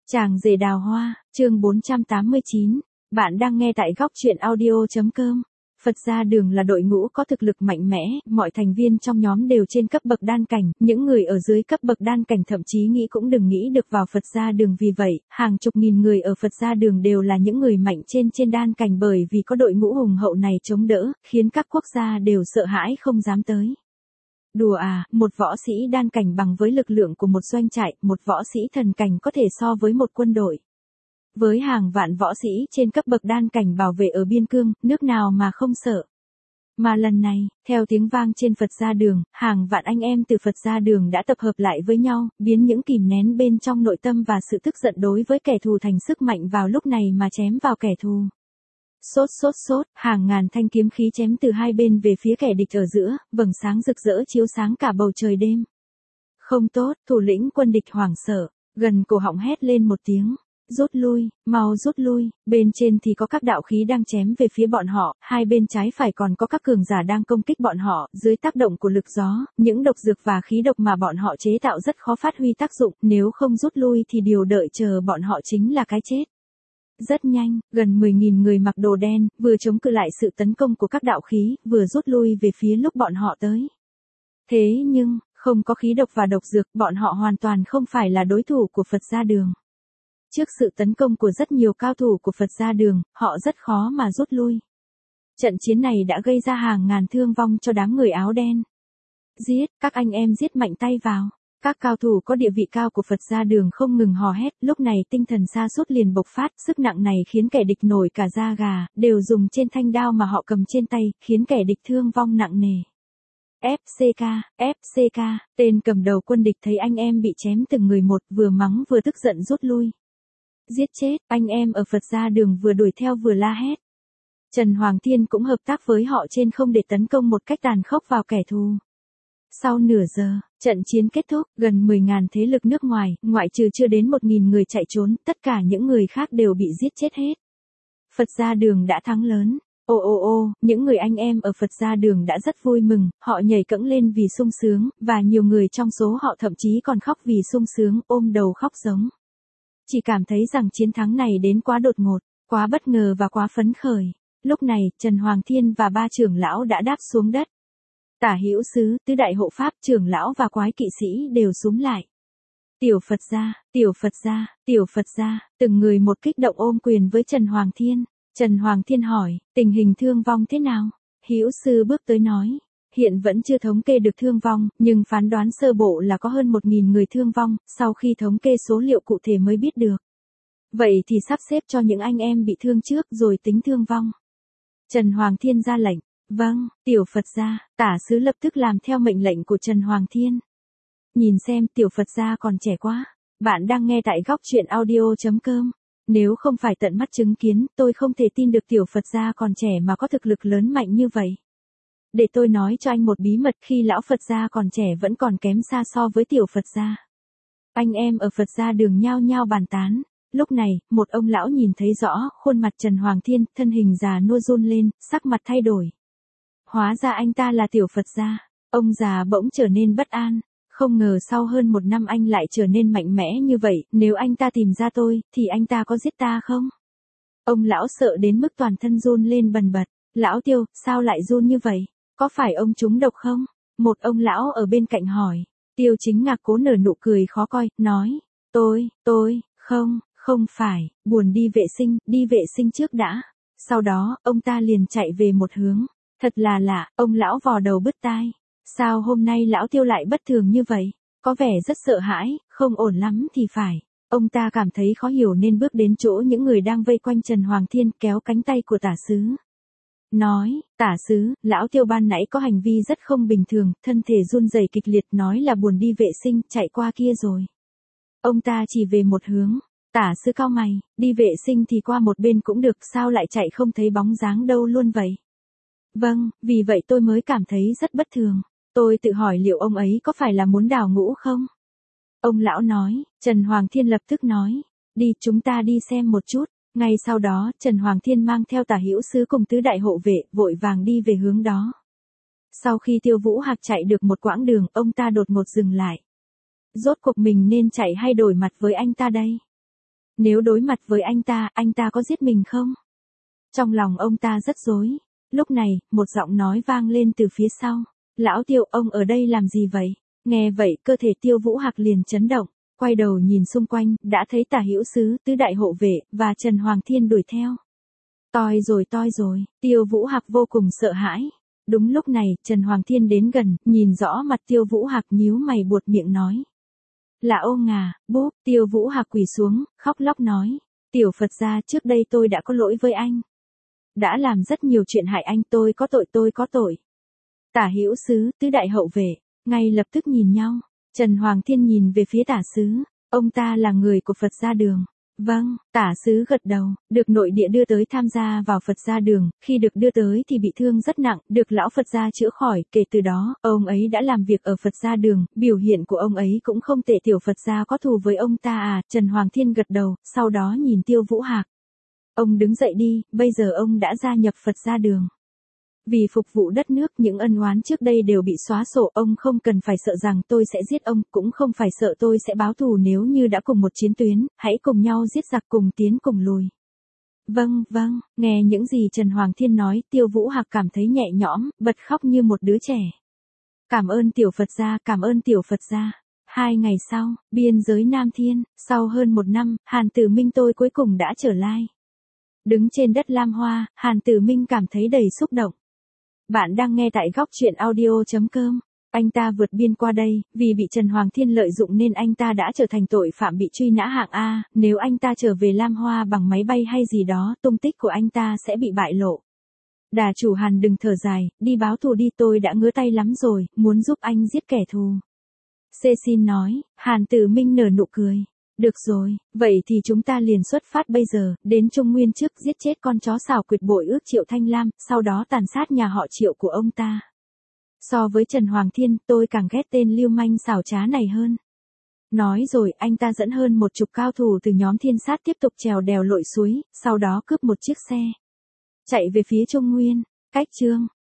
Chàng rể đào hoa, chương 489. Bạn đang nghe tại góc truyện audio.com. Phật gia đường là đội ngũ có thực lực mạnh mẽ, mọi thành viên trong nhóm đều trên cấp bậc đan cảnh, những người ở dưới cấp bậc đan cảnh thậm chí nghĩ cũng đừng nghĩ được vào Phật gia đường, vì vậy, hàng chục nghìn người ở Phật gia đường đều là những người mạnh trên đan cảnh, bởi vì có đội ngũ hùng hậu này chống đỡ, khiến các quốc gia đều sợ hãi không dám tới. Đùa à, một võ sĩ đan cảnh bằng với lực lượng của một doanh trại, một võ sĩ thần cảnh có thể so với một quân đội. Với hàng vạn võ sĩ trên cấp bậc đan cảnh bảo vệ ở biên cương, nước nào mà không sợ. Mà lần này, theo tiếng vang trên Phật gia đường, hàng vạn anh em từ Phật gia đường đã tập hợp lại với nhau, biến những kìm nén bên trong nội tâm và sự tức giận đối với kẻ thù thành sức mạnh vào lúc này mà chém vào kẻ thù. Sốt, hàng ngàn thanh kiếm khí chém từ hai bên về phía kẻ địch ở giữa, vầng sáng rực rỡ chiếu sáng cả bầu trời đêm. Không tốt, thủ lĩnh quân địch hoảng sợ, gần cổ họng hét lên một tiếng. Rút lui, mau rút lui, bên trên thì có các đạo khí đang chém về phía bọn họ, hai bên trái phải còn có các cường giả đang công kích bọn họ, dưới tác động của lực gió, những độc dược và khí độc mà bọn họ chế tạo rất khó phát huy tác dụng, nếu không rút lui thì điều đợi chờ bọn họ chính là cái chết. Rất nhanh, gần 10.000 người mặc đồ đen, vừa chống cự lại sự tấn công của các đạo khí, vừa rút lui về phía lúc bọn họ tới. Thế nhưng, không có khí độc và độc dược, bọn họ hoàn toàn không phải là đối thủ của Phật gia đường. Trước sự tấn công của rất nhiều cao thủ của Phật gia đường, họ rất khó mà rút lui. Trận chiến này đã gây ra hàng ngàn thương vong cho đám người áo đen. Giết, các anh em giết mạnh tay vào. Các cao thủ có địa vị cao của Phật gia đường không ngừng hò hét, lúc này tinh thần sa sút liền bộc phát, sức nặng này khiến kẻ địch nổi cả da gà, đều dùng trên thanh đao mà họ cầm trên tay, khiến kẻ địch thương vong nặng nề. FCK, tên cầm đầu quân địch thấy anh em bị chém từng người một, vừa mắng vừa tức giận rút lui. Giết chết, anh em ở Phật gia đường vừa đuổi theo vừa la hét. Trần Hoàng Thiên cũng hợp tác với họ trên không để tấn công một cách tàn khốc vào kẻ thù. Sau nửa giờ, trận chiến kết thúc, gần 10.000 thế lực nước ngoài, ngoại trừ chưa đến 1.000 người chạy trốn, tất cả những người khác đều bị giết chết hết. Phật gia đường đã thắng lớn. Những người anh em ở Phật gia đường đã rất vui mừng, họ nhảy cẫng lên vì sung sướng, và nhiều người trong số họ thậm chí còn khóc vì sung sướng, ôm đầu khóc giống. Chỉ cảm thấy rằng chiến thắng này đến quá đột ngột, quá bất ngờ và quá phấn khởi. Lúc này, Trần Hoàng Thiên và ba trưởng lão đã đáp xuống đất. Tả Hữu Sứ, tứ đại hộ pháp, trưởng lão và quái kỵ sĩ đều xúm lại. Tiểu Phật gia, từng người một kích động ôm quyền với Trần Hoàng Thiên. Trần Hoàng Thiên hỏi, tình hình thương vong thế nào? Hữu Sư bước tới nói, hiện vẫn chưa thống kê được thương vong, nhưng phán đoán sơ bộ là có hơn 1.000 người thương vong, sau khi thống kê số liệu cụ thể mới biết được. Vậy thì sắp xếp cho những anh em bị thương trước rồi tính thương vong. Trần Hoàng Thiên ra lệnh. Vâng, Tiểu Phật gia, tả sứ lập tức làm theo mệnh lệnh của Trần Hoàng Thiên. Nhìn xem, Tiểu Phật gia còn trẻ quá. Bạn đang nghe tại góc truyện audio.com. Nếu không phải tận mắt chứng kiến, tôi không thể tin được Tiểu Phật gia còn trẻ mà có thực lực lớn mạnh như vậy. Để tôi nói cho anh một bí mật, khi lão Phật gia còn trẻ vẫn còn kém xa so với Tiểu Phật gia. Anh em ở Phật gia đường nhao nhao bàn tán. Lúc này, một ông lão nhìn thấy rõ khuôn mặt Trần Hoàng Thiên, thân hình già nua run lên, sắc mặt thay đổi. Hóa ra anh ta là Tiểu Phật gia. Ông già bỗng trở nên bất an. Không ngờ sau hơn 1 năm anh lại trở nên mạnh mẽ như vậy, nếu anh ta tìm ra tôi, thì anh ta có giết ta không? Ông lão sợ đến mức toàn thân run lên bần bật. Lão Tiêu, sao lại run như vậy? Có phải ông trúng độc không? Một ông lão ở bên cạnh hỏi. Tiêu Chính Ngạc cố nở nụ cười khó coi, nói. Không phải, buồn đi vệ sinh trước đã. Sau đó, ông ta liền chạy về một hướng. Thật là lạ, ông lão vò đầu bứt tai. Sao hôm nay lão Tiêu lại bất thường như vậy? Có vẻ rất sợ hãi, không ổn lắm thì phải. Ông ta cảm thấy khó hiểu nên bước đến chỗ những người đang vây quanh Trần Hoàng Thiên, kéo cánh tay của tả sứ. Nói, tả sứ, lão Tiêu ban nãy có hành vi rất không bình thường, thân thể run rẩy kịch liệt, nói là buồn đi vệ sinh, chạy qua kia rồi. Ông ta chỉ về một hướng. Tả sứ cau mày, đi vệ sinh thì qua một bên cũng được, sao lại chạy không thấy bóng dáng đâu luôn vậy? Vâng, vì vậy tôi mới cảm thấy rất bất thường. Tôi tự hỏi liệu ông ấy có phải là muốn đào ngũ không? Ông lão nói. Trần Hoàng Thiên lập tức nói. Đi, chúng ta đi xem một chút. Ngay sau đó, Trần Hoàng Thiên mang theo Tả Hữu Sứ cùng tứ đại hộ vệ, vội vàng đi về hướng đó. Sau khi Tiêu Vũ Hạc chạy được một quãng đường, ông ta đột ngột dừng lại. Rốt cuộc mình nên chạy hay đổi mặt với anh ta đây? Nếu đối mặt với anh ta có giết mình không? Trong lòng ông ta rất rối. Lúc này, một giọng nói vang lên từ phía sau. Lão Tiêu, ông ở đây làm gì vậy? Nghe vậy, cơ thể Tiêu Vũ Hạc liền chấn động, quay đầu nhìn xung quanh, đã thấy Tả Hữu Sứ, tứ đại hộ vệ, và Trần Hoàng Thiên đuổi theo. Toi rồi, Tiêu Vũ Hạc vô cùng sợ hãi. Đúng lúc này, Trần Hoàng Thiên đến gần, nhìn rõ mặt Tiêu Vũ Hạc nhíu mày buột miệng nói. Là ô ngà, bốp, Tiêu Vũ Hạc quỳ xuống, khóc lóc nói. Tiểu Phật gia, trước đây tôi đã có lỗi với anh. Đã làm rất nhiều chuyện hại anh, tôi có tội. Tả Hữu Sứ, tứ đại hậu vệ, ngay lập tức nhìn nhau. Trần Hoàng Thiên nhìn về phía Tả Sứ, ông ta là người của Phật gia đường. Vâng, Tả Sứ gật đầu, được nội địa đưa tới tham gia vào Phật gia đường, khi được đưa tới thì bị thương rất nặng, được lão Phật gia chữa khỏi, kể từ đó, ông ấy đã làm việc ở Phật gia đường, biểu hiện của ông ấy cũng không tệ. Tiểu Phật gia có thù với ông ta à? Trần Hoàng Thiên gật đầu, sau đó nhìn Tiêu Vũ Hạc. Ông đứng dậy đi, bây giờ ông đã gia nhập Phật gia đường. Vì phục vụ đất nước, những ân oán trước đây đều bị xóa sổ, ông không cần phải sợ rằng tôi sẽ giết ông, cũng không phải sợ tôi sẽ báo thù. Nếu như đã cùng một chiến tuyến, hãy cùng nhau giết giặc, cùng tiến cùng lùi. Vâng, nghe những gì Trần Hoàng Thiên nói, Tiêu Vũ Hạc cảm thấy nhẹ nhõm, bật khóc như một đứa trẻ. Cảm ơn Tiểu Phật gia. 2 ngày sau, biên giới Nam Thiên, sau hơn 1 năm, Hàn Tử Minh tôi cuối cùng đã trở lại. Đứng trên đất Lam Hoa, Hàn Tử Minh cảm thấy đầy xúc động. Bạn đang nghe tại góc truyện audio.com. Anh ta vượt biên qua đây, vì bị Trần Hoàng Thiên lợi dụng nên anh ta đã trở thành tội phạm bị truy nã hạng A, nếu anh ta trở về Lam Hoa bằng máy bay hay gì đó, tung tích của anh ta sẽ bị bại lộ. Đà chủ Hàn đừng thở dài, đi báo thù đi, tôi đã ngứa tay lắm rồi, muốn giúp anh giết kẻ thù. Cecil nói, Hàn Tử Minh nở nụ cười. Được rồi, vậy thì chúng ta liền xuất phát bây giờ, đến Trung Nguyên trước giết chết con chó xảo quyệt bội ước Triệu Thanh Lam, sau đó tàn sát nhà họ Triệu của ông ta. So với Trần Hoàng Thiên, tôi càng ghét tên lưu manh xảo trá này hơn. Nói rồi, anh ta dẫn hơn 10 cao thủ từ nhóm Thiên Sát tiếp tục trèo đèo lội suối, sau đó cướp một chiếc xe. Chạy về phía Trung Nguyên, cách chương.